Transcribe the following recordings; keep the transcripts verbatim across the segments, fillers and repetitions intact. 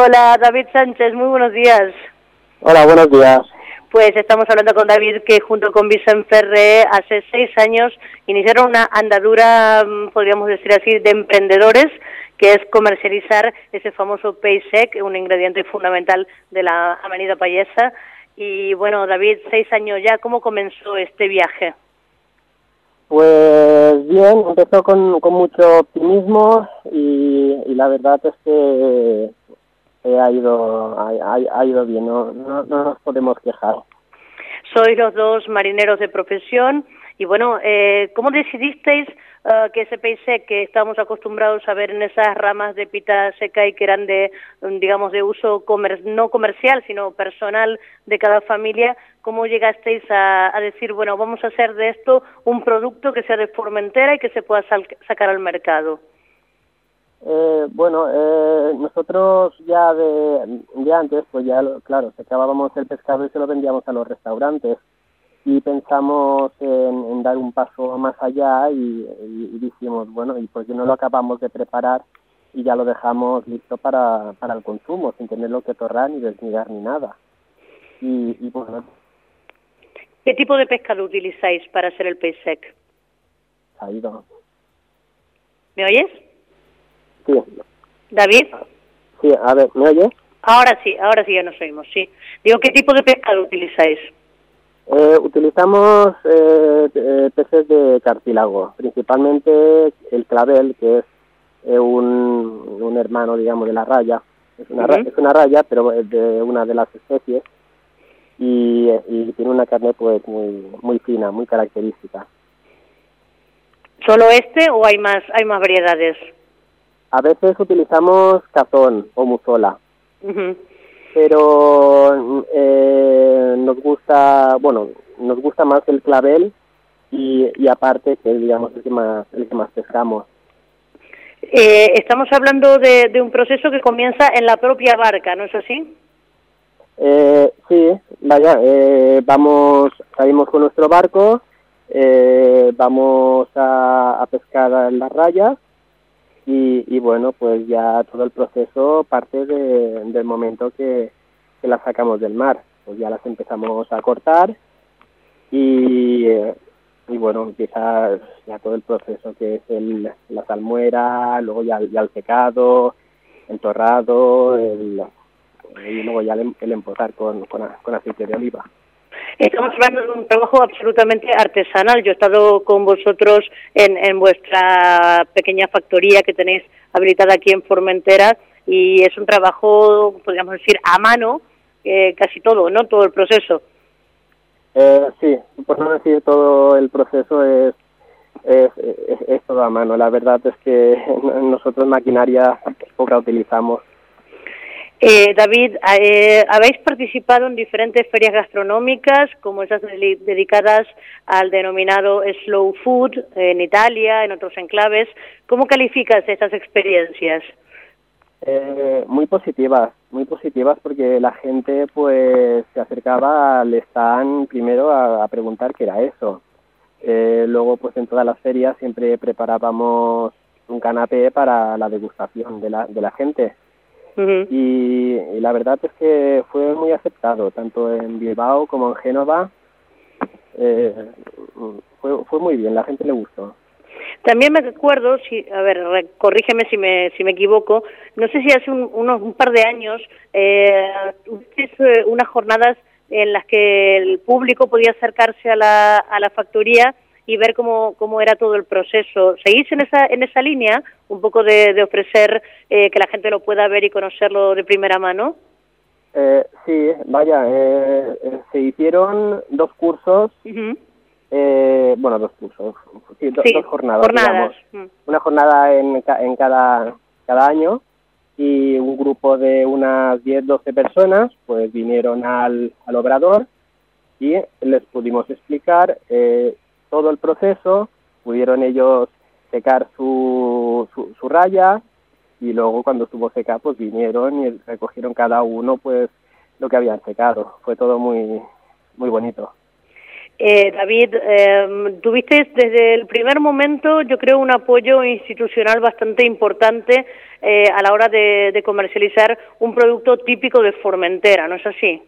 Hola, David Sánchez, muy buenos días. Hola, buenos días. Pues estamos hablando con David, que junto con Vicent Ferrer hace seis años iniciaron una andadura, podríamos decir así, de emprendedores, que es comercializar ese famoso peix sec, un ingrediente fundamental de la amanida payesa. Y bueno, David, seis años ya, ¿cómo comenzó este viaje? Pues bien, empezó con, con mucho optimismo y, y la verdad es que eh, ha ido ha, ha ido bien, no, no, no nos podemos quejar. Sois los dos marineros de profesión y bueno, eh, ¿cómo decidisteis uh, que ese peix sec que estamos acostumbrados a ver en esas ramas de pita seca y que eran de, digamos, de uso comer no comercial, sino personal de cada familia, cómo llegasteis a, a decir, bueno, vamos a hacer de esto un producto que sea de Formentera y que se pueda sal sacar al mercado? Eh, bueno, eh, nosotros ya de, de antes, pues ya, claro, sacábamos el pescado y se lo vendíamos a los restaurantes y pensamos en, en dar un paso más allá y, y, y dijimos, bueno, ¿y por qué no lo acabamos de preparar y ya lo dejamos listo para, para el consumo, sin tenerlo que torrar ni desnigar ni nada? Y, y bueno. ¿Qué tipo de pescado utilizáis para hacer el peix sec? Ha ido. ¿Me oyes? Sí. ¿David? Sí, a ver, ¿me oyes? Ahora sí, ahora sí ya nos oímos, sí. Digo, ¿qué tipo de pescado utilizáis? Eh, utilizamos eh, eh, peces de cartílago, principalmente el clavel, que es eh, un, un hermano, digamos, de la raya. Es una, uh-huh. es una raya, pero es de una de las especies, y, y tiene una carne pues muy muy fina, muy característica. ¿Solo este o hay más hay más variedades? A veces utilizamos cazón o musola, uh-huh. pero eh, nos gusta, bueno, nos gusta más el clavel y, y aparte que es, digamos, el que más el que más pescamos. Eh, estamos hablando de, de un proceso que comienza en la propia barca, ¿no es así? Eh, sí, vaya, eh, vamos, salimos con nuestro barco, eh, vamos a, a pescar en las rayas. Y, y bueno, pues ya todo el proceso parte de, del momento que, que las sacamos del mar. Pues ya las empezamos a cortar y, y bueno, empieza ya todo el proceso que es el, la salmuera, luego ya, ya el secado, el torrado, el, y luego ya el, el emposar con, con, con aceite de oliva. Estamos hablando de un trabajo absolutamente artesanal. Yo he estado con vosotros en, en vuestra pequeña factoría que tenéis habilitada aquí en Formentera y es un trabajo, podríamos decir, a mano, eh, casi todo, ¿no? Todo el proceso. Eh, sí, por no decir todo el proceso es, es, es, es todo a mano. La verdad es que nosotros maquinaria poca utilizamos. Eh, David, eh, habéis participado en diferentes ferias gastronómicas, como esas de dedicadas al denominado slow food en Italia, en otros enclaves. ¿Cómo calificas estas experiencias? Eh, muy positivas, muy positivas porque la gente pues se acercaba al stand primero a, a preguntar qué era eso. Eh, luego pues en todas las ferias siempre preparábamos un canapé para la degustación de la, de la gente. Uh-huh. y, y la verdad es que fue muy aceptado, tanto en Bilbao como en Génova. Eh, fue, fue muy bien, la gente le gustó. También me recuerdo, si, a ver, corrígeme si me si me equivoco, no sé si hace un, unos, un par de años eh, eh, unas jornadas en las que el público podía acercarse a la, a la factoría y ver cómo cómo era todo el proceso. ¿Seguís en esa en esa línea, un poco de, de ofrecer eh, que la gente lo pueda ver y conocerlo de primera mano? Eh, sí, vaya, eh, eh, se hicieron dos cursos, uh-huh. eh, bueno, dos cursos, sí, do, sí, dos jornadas, jornadas. digamos. Uh-huh. Una jornada en, en cada, cada año y un grupo de unas diez, doce personas, pues vinieron al, al obrador y les pudimos explicar eh, todo el proceso, pudieron ellos secar su, su, su raya y luego cuando estuvo seca pues vinieron y recogieron cada uno pues lo que habían secado. Fue todo muy muy bonito. Eh, David, eh, tuviste desde el primer momento, yo creo, un apoyo institucional bastante importante eh, a la hora de, de comercializar un producto típico de Formentera, ¿no es así?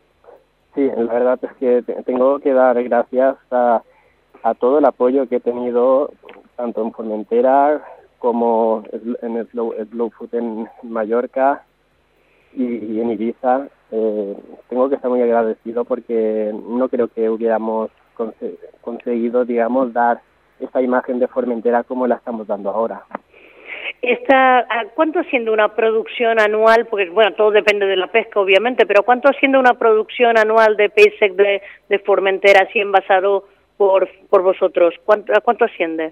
Sí, la verdad es que te- tengo que dar gracias a, a todo el apoyo que he tenido, tanto en Formentera como en el Slow, Slow Food en Mallorca y, y en Ibiza. Eh, tengo que estar muy agradecido porque no creo que hubiéramos conse- conseguido, digamos, dar esta imagen de Formentera como la estamos dando ahora. Esta, ¿cuánto asciende una producción anual? Porque, bueno, todo depende de la pesca, obviamente, pero ¿cuánto asciende una producción anual de pez sec de, de Formentera, así envasado por, por vosotros? ¿Cuánto, ¿A cuánto asciende?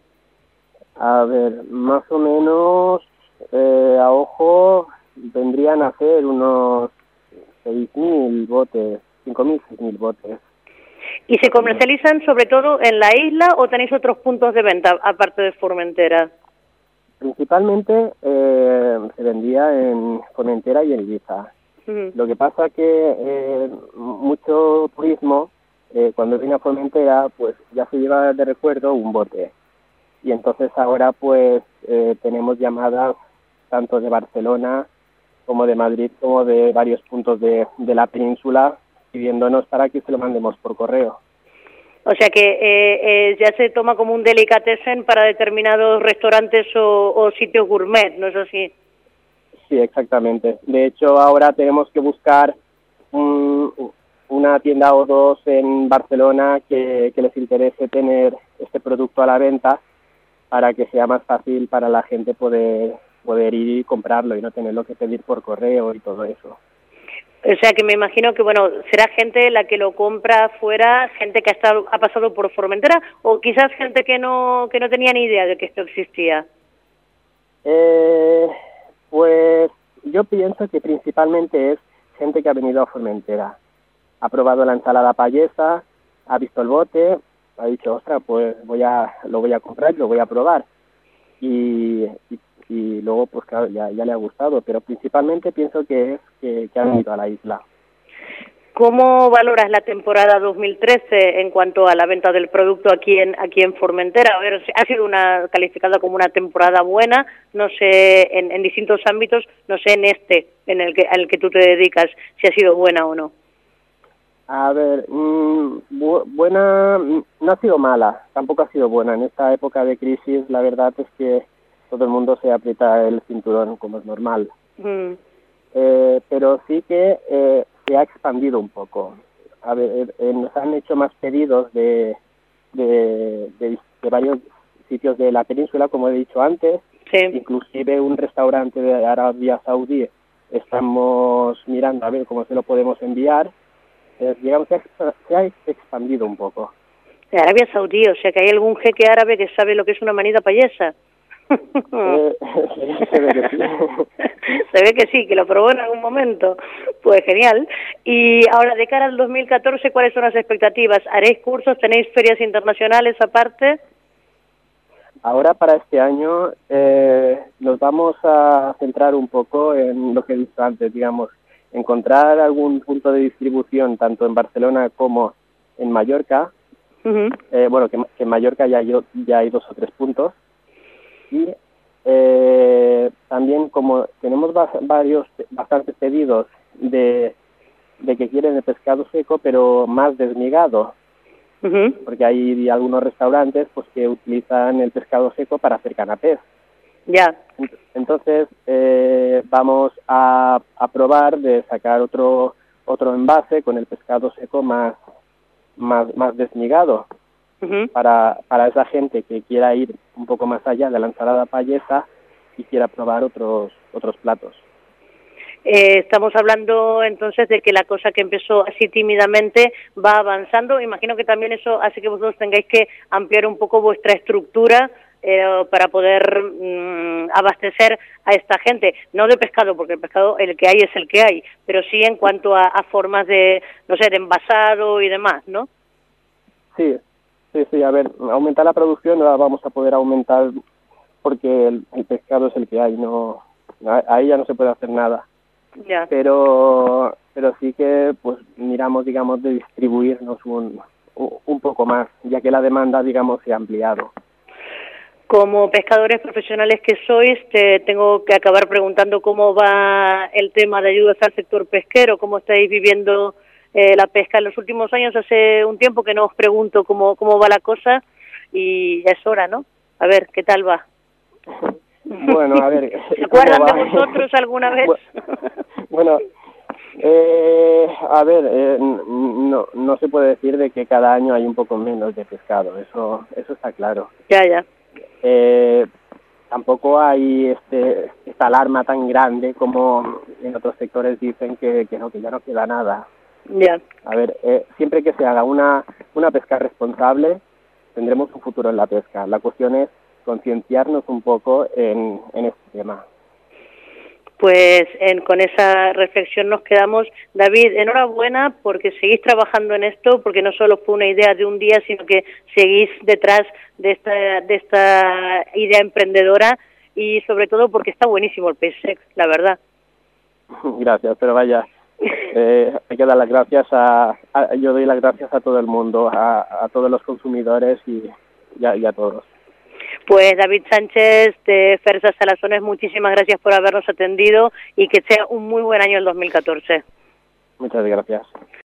A ver, más o menos, eh, a ojo, vendrían a ser unos seis mil botes, cinco mil, seis mil botes. ¿Y se comercializan sobre todo en la isla o tenéis otros puntos de venta aparte de Formentera? Principalmente eh, se vendía en Formentera y en Ibiza. Uh-huh. Lo que pasa que eh, mucho turismo, eh, cuando viene a Formentera, pues ya se lleva de recuerdo un bote. Y entonces ahora pues eh, tenemos llamadas tanto de Barcelona como de Madrid como de varios puntos de, de la península pidiéndonos para que se lo mandemos por correo. O sea que eh, eh, ya se toma como un delicatessen para determinados restaurantes o, o sitios gourmet, ¿no es así? Sí, exactamente. De hecho, ahora tenemos que buscar un, una tienda o dos en Barcelona que, que les interese tener este producto a la venta para que sea más fácil para la gente poder, poder ir y comprarlo y no tenerlo que pedir por correo y todo eso. O sea que me imagino que, bueno, será gente la que lo compra fuera, gente que ha, estado, ha pasado por Formentera o quizás gente que no que no tenía ni idea de que esto existía. Eh, pues yo pienso que principalmente es gente que ha venido a Formentera. Ha probado la ensalada payesa, ha visto el bote, ha dicho, ostras, pues voy a, lo voy a comprar y lo voy a probar. Y, y, y luego, pues claro, ya, ya le ha gustado, pero principalmente pienso que es que, que ha venido a la isla. ¿Cómo valoras la temporada dos mil trece en cuanto a la venta del producto aquí en aquí en Formentera? A ver, ha sido una calificada como una temporada buena, no sé, en, en distintos ámbitos, no sé en este, en el que al que tú te dedicas, si ha sido buena o no. A ver, mmm, bu buena, no ha sido mala, tampoco ha sido buena. En esta época de crisis, la verdad es que todo el mundo se aprieta el cinturón, como es normal. Mm. Eh, pero sí que eh, se ha expandido un poco. A ver, eh, nos han hecho más pedidos de, de, de, de varios sitios de la península, como he dicho antes. Sí. Inclusive un restaurante de Arabia Saudí estamos mirando a ver cómo se lo podemos enviar. Eh, digamos que se ha expandido un poco. De Arabia Saudí, o sea que hay algún jeque árabe que sabe lo que es una manida payesa. Eh, se ve que sí. Se ve que sí, que lo probó en algún momento. Pues genial. Y ahora, de cara al dos mil catorce, ¿cuáles son las expectativas? ¿Haréis cursos? ¿Tenéis ferias internacionales aparte? Ahora para este año eh, nos vamos a centrar un poco en lo que he dicho antes, digamos, encontrar algún punto de distribución tanto en Barcelona como en Mallorca. Uh-huh. eh, bueno, que, que en Mallorca ya hay, ya hay dos o tres puntos. Y eh, también como tenemos varios, bastantes pedidos de, de que quieren el pescado seco, pero más desmigado. Uh-huh. Porque hay algunos restaurantes pues que utilizan el pescado seco para hacer canapés. Ya. Yeah. Entonces eh, vamos a, a probar de sacar otro otro envase con el pescado seco más más más desmigado. Uh-huh. para para esa gente que quiera ir un poco más allá de la ensalada payesa y quiera probar otros otros platos. Eh, estamos hablando entonces de que la cosa que empezó así tímidamente va avanzando. Imagino que también eso hace que vosotros tengáis que ampliar un poco vuestra estructura eh, para poder mm, abastecer a esta gente, no de pescado, porque el pescado el que hay es el que hay, pero sí en cuanto a, a formas de, no sé, de envasado y demás, ¿no? Sí, sí, sí, a ver, aumentar la producción la vamos a poder aumentar porque el, el pescado es el que hay, no, ahí ya no se puede hacer nada. Ya. Pero pero sí que pues miramos, digamos, de distribuirnos un, un poco más, ya que la demanda, digamos, se ha ampliado. Como pescadores profesionales que sois, te tengo que acabar preguntando cómo va el tema de ayudas al sector pesquero, cómo estáis viviendo eh, la pesca en los últimos años. Hace un tiempo que no os pregunto cómo, cómo va la cosa y ya es hora, ¿no? A ver, ¿qué tal va? Bueno, a ver... ¿Se acuerdan de vosotros alguna vez? Bueno, eh, a ver, eh, no, no se puede decir de que cada año hay un poco menos de pescado, eso, eso está claro. Ya, ya. Eh, tampoco hay este esta alarma tan grande como en otros sectores dicen que, que no, que ya no queda nada. Ya. A ver, eh, siempre que se haga una una pesca responsable, tendremos un futuro en la pesca. La cuestión es concienciarnos un poco en, en este tema. Pues en, con esa reflexión nos quedamos. David, enhorabuena porque seguís trabajando en esto, porque no solo fue una idea de un día, sino que seguís detrás de esta, de esta idea emprendedora y sobre todo porque está buenísimo el pez sec, la verdad. Gracias, pero vaya, eh, hay que dar las gracias a, a, yo doy las gracias a todo el mundo, a, a todos los consumidores y, y, a, y a todos. Pues David Sánchez de Fersas Salazones, muchísimas gracias por habernos atendido y que sea un muy buen año el dos mil catorce. Muchas gracias.